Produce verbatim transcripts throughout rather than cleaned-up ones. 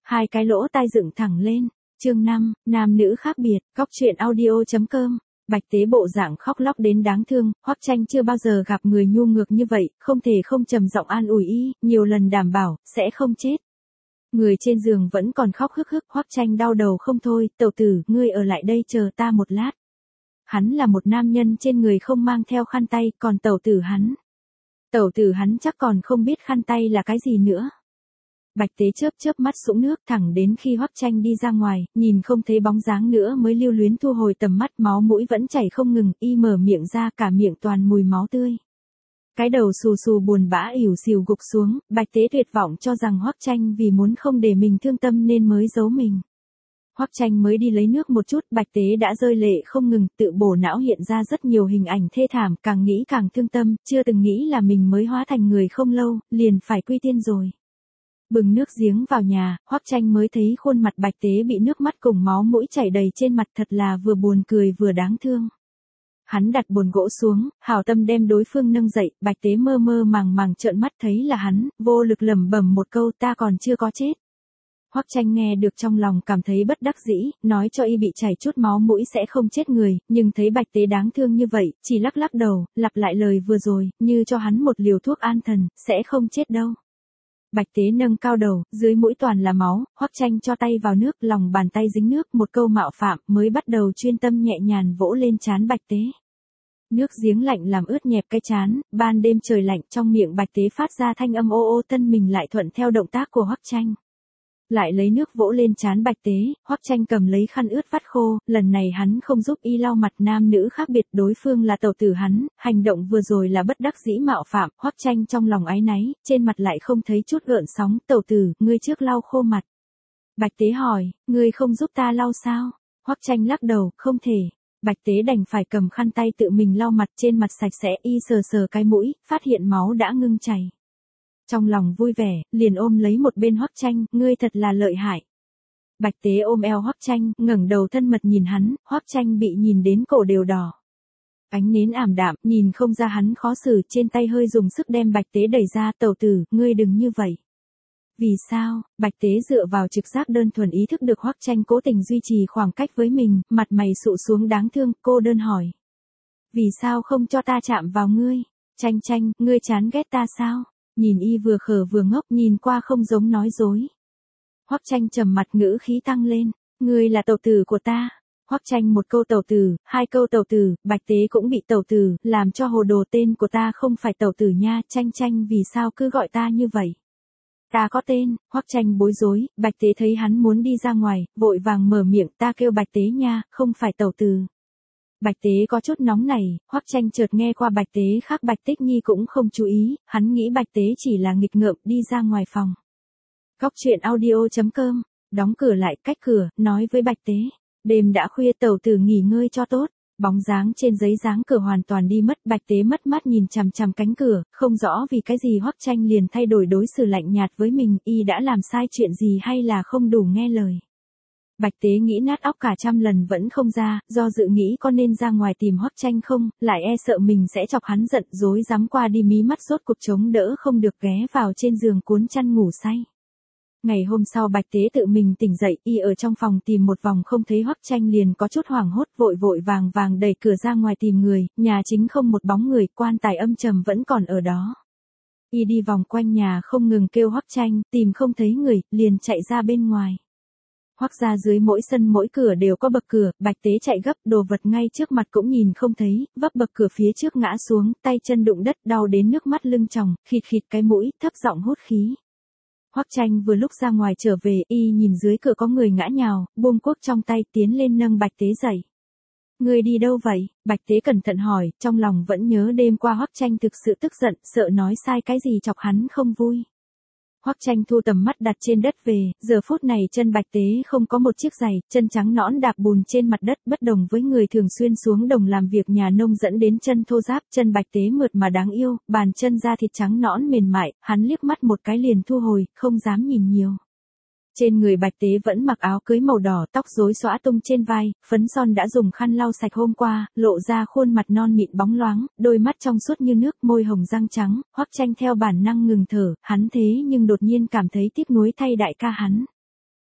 hai cái lỗ tai dựng thẳng lên. Chương năm, nam nữ khác biệt, góc truyện audio.com. Bạch Tế bộ dạng khóc lóc đến đáng thương, Hoắc Tranh chưa bao giờ gặp người nhu ngược như vậy, không thể không trầm giọng an ủi y, nhiều lần đảm bảo, sẽ không chết. Người trên giường vẫn còn khóc hức hức, Hoắc Tranh đau đầu không thôi, tẩu tử, ngươi ở lại đây chờ ta một lát. Hắn là một nam nhân trên người không mang theo khăn tay, còn tẩu tử hắn. Tẩu tử hắn chắc còn không biết khăn tay là cái gì nữa. Bạch Tế chớp chớp mắt sũng nước thẳng đến khi Hoắc Tranh đi ra ngoài, nhìn không thấy bóng dáng nữa mới lưu luyến thu hồi tầm mắt, máu mũi vẫn chảy không ngừng, y mở miệng ra cả miệng toàn mùi máu tươi. Cái đầu xù xù buồn bã ỉu xìu gục xuống, Bạch Tế tuyệt vọng cho rằng Hoắc Tranh vì muốn không để mình thương tâm nên mới giấu mình. Hoắc Tranh mới đi lấy nước một chút, Bạch Tế đã rơi lệ không ngừng, tự bổ não hiện ra rất nhiều hình ảnh thê thảm, càng nghĩ càng thương tâm, chưa từng nghĩ là mình mới hóa thành người không lâu, liền phải quy tiên rồi. Bừng nước giếng vào nhà, Hoắc Tranh mới thấy khuôn mặt Bạch Tế bị nước mắt cùng máu mũi chảy đầy trên mặt, thật là vừa buồn cười vừa đáng thương. Hắn đặt bồn gỗ xuống, hảo tâm đem đối phương nâng dậy, Bạch Tế mơ mơ màng màng trợn mắt thấy là hắn, vô lực lẩm bẩm một câu, ta còn chưa có chết. Hoắc Tranh nghe được trong lòng cảm thấy bất đắc dĩ, nói cho y bị chảy chút máu mũi sẽ không chết người, nhưng thấy Bạch Tế đáng thương như vậy, chỉ lắc lắc đầu, lặp lại lời vừa rồi, như cho hắn một liều thuốc an thần, sẽ không chết đâu. Bạch Tế nâng cao đầu, dưới mũi toàn là máu, Hoắc Tranh cho tay vào nước, lòng bàn tay dính nước, một câu mạo phạm, mới bắt đầu chuyên tâm nhẹ nhàng vỗ lên trán Bạch Tế. Nước giếng lạnh làm ướt nhẹp cái trán, ban đêm trời lạnh, trong miệng Bạch Tế phát ra thanh âm ô ô, thân mình lại thuận theo động tác của Hoắc Tranh. Lại lấy nước vỗ lên trán Bạch Tế, Hoắc Tranh cầm lấy khăn ướt vắt khô, lần này hắn không giúp y lau mặt, nam nữ khác biệt, đối phương là tẩu tử hắn, hành động vừa rồi là bất đắc dĩ mạo phạm, Hoắc Tranh trong lòng áy náy, trên mặt lại không thấy chút gợn sóng, tẩu tử, ngươi trước lau khô mặt. Bạch Tế hỏi, ngươi không giúp ta lau sao? Hoắc Tranh lắc đầu, không thể. Bạch Tế đành phải cầm khăn tay tự mình lau mặt, trên mặt sạch sẽ, y sờ sờ cái mũi, phát hiện máu đã ngưng chảy. Trong lòng vui vẻ, liền ôm lấy một bên Hoắc Tranh, ngươi thật là lợi hại. Bạch Tế ôm eo Hoắc Tranh, ngẩng đầu thân mật nhìn hắn, Hoắc Tranh bị nhìn đến cổ đều đỏ. Ánh nến ảm đạm, nhìn không ra hắn khó xử, trên tay hơi dùng sức đem Bạch Tế đẩy ra, tẩu tử, ngươi đừng như vậy. Vì sao? Bạch Tế dựa vào trực giác đơn thuần ý thức được Hoắc Tranh cố tình duy trì khoảng cách với mình, mặt mày sụ xuống đáng thương, cô đơn hỏi. Vì sao không cho ta chạm vào ngươi? Tranh Tranh, ngươi chán ghét ta sao? Nhìn y vừa khờ vừa ngốc, nhìn qua không giống nói dối. Hoắc Tranh trầm mặt, ngữ khí tăng lên, ngươi là tẩu tử của ta. Hoắc Tranh một câu tẩu tử, hai câu tẩu tử, Bạch Tế cũng bị tẩu tử, làm cho hồ đồ, tên của ta không phải tẩu tử nha, Tranh Tranh vì sao cứ gọi ta như vậy? Ta có tên. Hoắc Tranh bối rối, Bạch Tế thấy hắn muốn đi ra ngoài, vội vàng mở miệng, ta kêu Bạch Tế nha, không phải tẩu tử. Bạch Tế có chút nóng này, Hoắc Tranh chợt nghe qua Bạch Tế khác Bạch Tích Nhi cũng không chú ý, hắn nghĩ Bạch Tế chỉ là nghịch ngợm, đi ra ngoài phòng. Góc truyện audio.com, đóng cửa lại, cách cửa, nói với Bạch Tế, đêm đã khuya, tẩu tử nghỉ ngơi cho tốt. Bóng dáng trên giấy dáng cửa hoàn toàn đi mất, Bạch Tế mất mắt nhìn chằm chằm cánh cửa, không rõ vì cái gì Hoắc Tranh liền thay đổi đối xử lạnh nhạt với mình, y đã làm sai chuyện gì hay là không đủ nghe lời. Bạch Tế nghĩ nát óc cả trăm lần vẫn không ra, do dự nghĩ có nên ra ngoài tìm Hoắc Tranh không, lại e sợ mình sẽ chọc hắn giận, rối rắm qua đi, mí mắt rốt cuộc chống đỡ không được, ghé vào trên giường cuốn chăn ngủ say. Ngày hôm sau Bạch Tế tự mình tỉnh dậy, y ở trong phòng tìm một vòng không thấy Hoắc Tranh liền có chút hoảng hốt, vội vội vàng vàng đẩy cửa ra ngoài tìm người, nhà chính không một bóng người, quan tài âm trầm vẫn còn ở đó. Y đi vòng quanh nhà không ngừng kêu Hoắc Tranh, tìm không thấy người, liền chạy ra bên ngoài. Hoắc ra dưới mỗi sân mỗi cửa đều có bậc cửa, Bạch Tế chạy gấp, đồ vật ngay trước mặt cũng nhìn không thấy, vấp bậc cửa phía trước ngã xuống, tay chân đụng đất, đau đến nước mắt lưng tròng, khịt khịt cái mũi, thấp giọng hút khí. Hoắc Tranh vừa lúc ra ngoài trở về, y nhìn dưới cửa có người ngã nhào, buông cuốc trong tay, tiến lên nâng Bạch Tế dậy. Người đi đâu vậy? Bạch Tế cẩn thận hỏi, trong lòng vẫn nhớ đêm qua Hoắc Tranh thực sự tức giận, sợ nói sai cái gì chọc hắn không vui. Hoắc Tranh thu tầm mắt đặt trên đất về, giờ phút này chân Bạch Tế không có một chiếc giày, chân trắng nõn đạp bùn trên mặt đất, bất đồng với người thường xuyên xuống đồng làm việc nhà nông dẫn đến chân thô ráp, chân Bạch Tế mượt mà đáng yêu, bàn chân da thịt trắng nõn mềm mại, hắn liếc mắt một cái liền thu hồi, không dám nhìn nhiều. Trên người Bạch Tế vẫn mặc áo cưới màu đỏ, tóc rối xõa tung trên vai, phấn son đã dùng khăn lau sạch hôm qua, lộ ra khuôn mặt non mịn bóng loáng, đôi mắt trong suốt như nước, môi hồng răng trắng. Hoắc Tranh theo bản năng ngừng thở, hắn thế nhưng đột nhiên cảm thấy tiếc nuối thay đại ca hắn.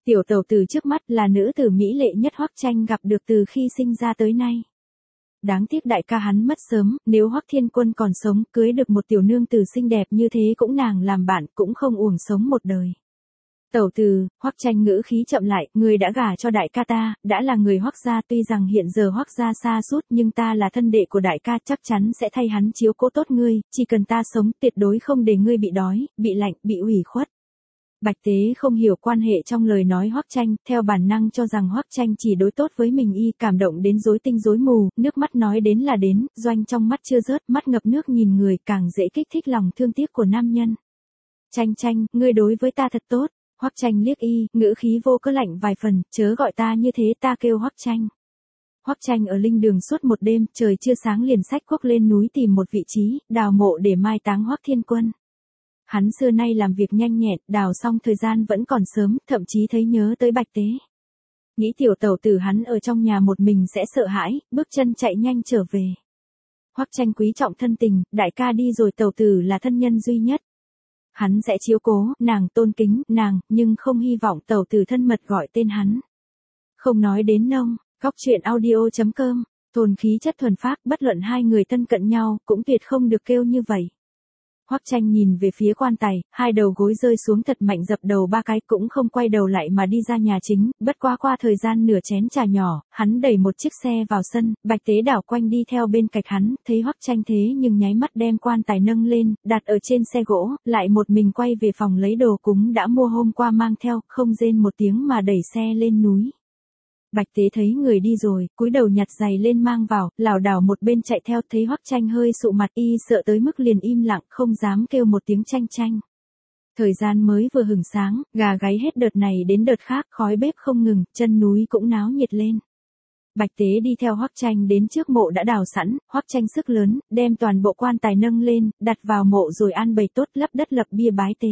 Tiểu tẩu tử trước mắt là nữ tử mỹ lệ nhất Hoắc Tranh gặp được từ khi sinh ra tới nay. Đáng tiếc đại ca hắn mất sớm, nếu Hoắc Thiên Quân còn sống, cưới được một tiểu nương tử xinh đẹp như thế cũng nàng làm bạn, cũng không uổng sống một đời. Tẩu tử, Hoắc Tranh ngữ khí chậm lại, người đã gả cho đại ca ta, đã là người Hoắc gia, tuy rằng hiện giờ Hoắc gia xa sút nhưng ta là thân đệ của đại ca, chắc chắn sẽ thay hắn chiếu cố tốt ngươi, chỉ cần ta sống tuyệt đối không để ngươi bị đói, bị lạnh, bị ủy khuất. Bạch Tế không hiểu quan hệ trong lời nói Hoắc Tranh, theo bản năng cho rằng Hoắc Tranh chỉ đối tốt với mình, y cảm động đến rối tinh rối mù, nước mắt nói đến là đến, doanh trong mắt chưa rớt, mắt ngập nước nhìn người càng dễ kích thích lòng thương tiếc của nam nhân. Tranh Tranh, ngươi đối với ta thật tốt. Hoắc Tranh liếc y, ngữ khí vô cớ lạnh vài phần, chớ gọi ta như thế, ta kêu Hoắc Tranh. Hoắc Tranh ở linh đường suốt một đêm, trời chưa sáng liền xách cuốc lên núi tìm một vị trí, đào mộ để mai táng Hoắc Thiên Quân. Hắn xưa nay làm việc nhanh nhẹn, đào xong thời gian vẫn còn sớm, thậm chí thấy nhớ tới Bạch Tế. Nghĩ tiểu tẩu tử hắn ở trong nhà một mình sẽ sợ hãi, bước chân chạy nhanh trở về. Hoắc Tranh quý trọng thân tình, đại ca đi rồi tẩu tử là thân nhân duy nhất. Hắn sẽ chiếu cố, nàng tôn kính, nàng, nhưng không hy vọng tẩu tử thân mật gọi tên hắn. Không nói đến nông, góc truyện audio chấm com, tồn khí chất thuần phác, bất luận hai người thân cận nhau, cũng tuyệt không được kêu như vậy. Hoắc Tranh nhìn về phía quan tài, hai đầu gối rơi xuống thật mạnh dập đầu ba cái, cũng không quay đầu lại mà đi ra nhà chính, bất quá qua thời gian nửa chén trà nhỏ, hắn đẩy một chiếc xe vào sân, Bạch Tế đảo quanh đi theo bên cạnh hắn, thấy Hoắc Tranh thế nhưng nháy mắt đem quan tài nâng lên, đặt ở trên xe gỗ, lại một mình quay về phòng lấy đồ cúng đã mua hôm qua mang theo, không rên một tiếng mà đẩy xe lên núi. Bạch Tế thấy người đi rồi, cúi đầu nhặt giày lên mang vào, lảo đảo một bên chạy theo, thấy Hoắc Tranh hơi sụ mặt, y sợ tới mức liền im lặng, không dám kêu một tiếng Tranh Tranh. Thời gian mới vừa hửng sáng, gà gáy hết đợt này đến đợt khác, khói bếp không ngừng, chân núi cũng náo nhiệt lên. Bạch Tế đi theo Hoắc Tranh đến trước mộ đã đào sẵn, Hoắc Tranh sức lớn, đem toàn bộ quan tài nâng lên, đặt vào mộ rồi an bày tốt, lấp đất lập bia bái tế.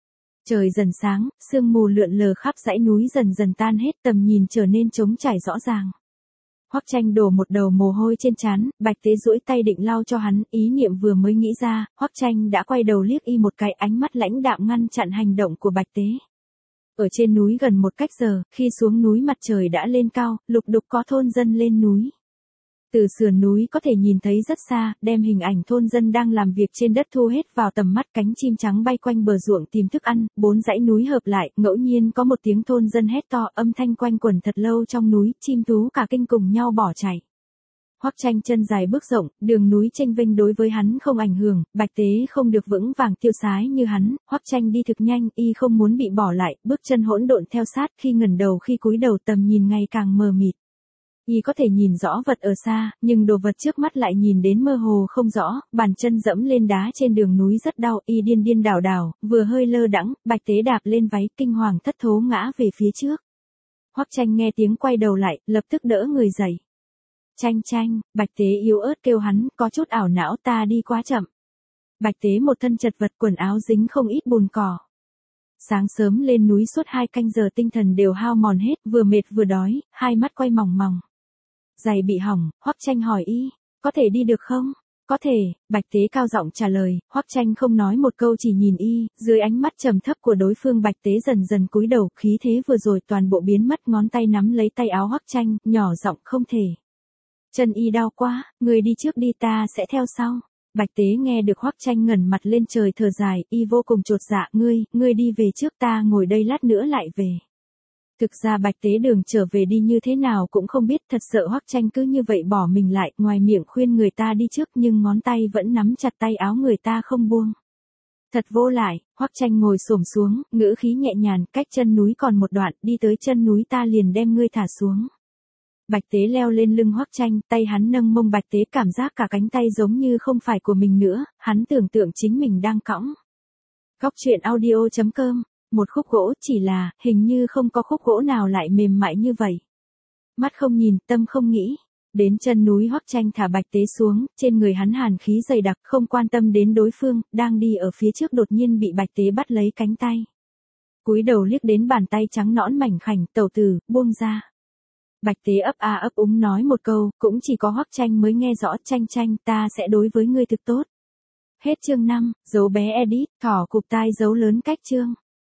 Trời dần sáng, sương mù lượn lờ khắp dãy núi dần dần tan hết, tầm nhìn trở nên trống trải rõ ràng. Hoắc Tranh đổ một đầu mồ hôi trên trán, Bạch Tế duỗi tay định lau cho hắn, ý niệm vừa mới nghĩ ra, Hoắc Tranh đã quay đầu liếc y một cái, ánh mắt lãnh đạm ngăn chặn hành động của Bạch Tế. Ở trên núi gần một cách giờ, khi xuống núi mặt trời đã lên cao, lục đục có thôn dân lên núi. Từ sườn núi có thể nhìn thấy rất xa, đem hình ảnh thôn dân đang làm việc trên đất thu hết vào tầm mắt, cánh chim trắng bay quanh bờ ruộng tìm thức ăn, bốn dãy núi hợp lại, ngẫu nhiên có một tiếng thôn dân hét to, âm thanh quanh quẩn thật lâu trong núi, chim thú cả kinh cùng nhau bỏ chạy. Hoắc Tranh chân dài bước rộng, đường núi chênh vênh đối với hắn không ảnh hưởng, Bạch Tế không được vững vàng tiêu sái như hắn, Hoắc Tranh đi thực nhanh, y không muốn bị bỏ lại, bước chân hỗn độn theo sát, khi ngẩng đầu khi cúi đầu tầm nhìn ngày càng mờ mịt. Y có thể nhìn rõ vật ở xa, nhưng đồ vật trước mắt lại nhìn đến mơ hồ không rõ, bàn chân dẫm lên đá trên đường núi rất đau, y điên điên đảo đảo, vừa hơi lơ đãng, Bạch Tế đạp lên váy, kinh hoàng thất thố ngã về phía trước. Hoắc Tranh nghe tiếng quay đầu lại, lập tức đỡ người dậy. Tranh Tranh, Bạch Tế yếu ớt kêu hắn, có chút ảo não, ta đi quá chậm. Bạch Tế một thân chật vật, quần áo dính không ít bùn cỏ. Sáng sớm lên núi suốt hai canh giờ tinh thần đều hao mòn hết, vừa mệt vừa đói, hai mắt quay mòng mòng. Giày bị hỏng, Hoắc Tranh hỏi y, có thể đi được không? Có thể, Bạch Tế cao giọng trả lời, Hoắc Tranh không nói một câu chỉ nhìn y, dưới ánh mắt trầm thấp của đối phương Bạch Tế dần dần cúi đầu, khí thế vừa rồi toàn bộ biến mất, ngón tay nắm lấy tay áo Hoắc Tranh, nhỏ giọng không thể. Chân y đau quá, người đi trước đi ta sẽ theo sau. Bạch Tế nghe được Hoắc Tranh ngẩng mặt lên trời thở dài, y vô cùng chột dạ, ngươi, ngươi đi về trước ta ngồi đây lát nữa lại về. Thực ra Bạch Tế đường trở về đi như thế nào cũng không biết, thật sợ Hoắc Tranh cứ như vậy bỏ mình lại, ngoài miệng khuyên người ta đi trước nhưng ngón tay vẫn nắm chặt tay áo người ta không buông. Thật vô lại, Hoắc Tranh ngồi xổm xuống, ngữ khí nhẹ nhàng, cách chân núi còn một đoạn, đi tới chân núi ta liền đem ngươi thả xuống. Bạch Tế leo lên lưng Hoắc Tranh, tay hắn nâng mông Bạch Tế cảm giác cả cánh tay giống như không phải của mình nữa, hắn tưởng tượng chính mình đang cõng. Góc truyện audio chấm com, một khúc gỗ chỉ là, hình như không có khúc gỗ nào lại mềm mại như vậy. Mắt không nhìn, tâm không nghĩ. Đến chân núi Hoắc Tranh thả Bạch Tế xuống, trên người hắn hàn khí dày đặc, không quan tâm đến đối phương, đang đi ở phía trước đột nhiên bị Bạch Tế bắt lấy cánh tay. Cúi đầu liếc đến bàn tay trắng nõn mảnh khảnh, tẩu tử, buông ra. Bạch Tế ấp a ấp úng nói một câu, cũng chỉ có Hoắc Tranh mới nghe rõ, Tranh Tranh, ta sẽ đối với ngươi thực tốt. Hết chương năm, dấu bé edit, thỏ cụp tai dấu lớn cách chương.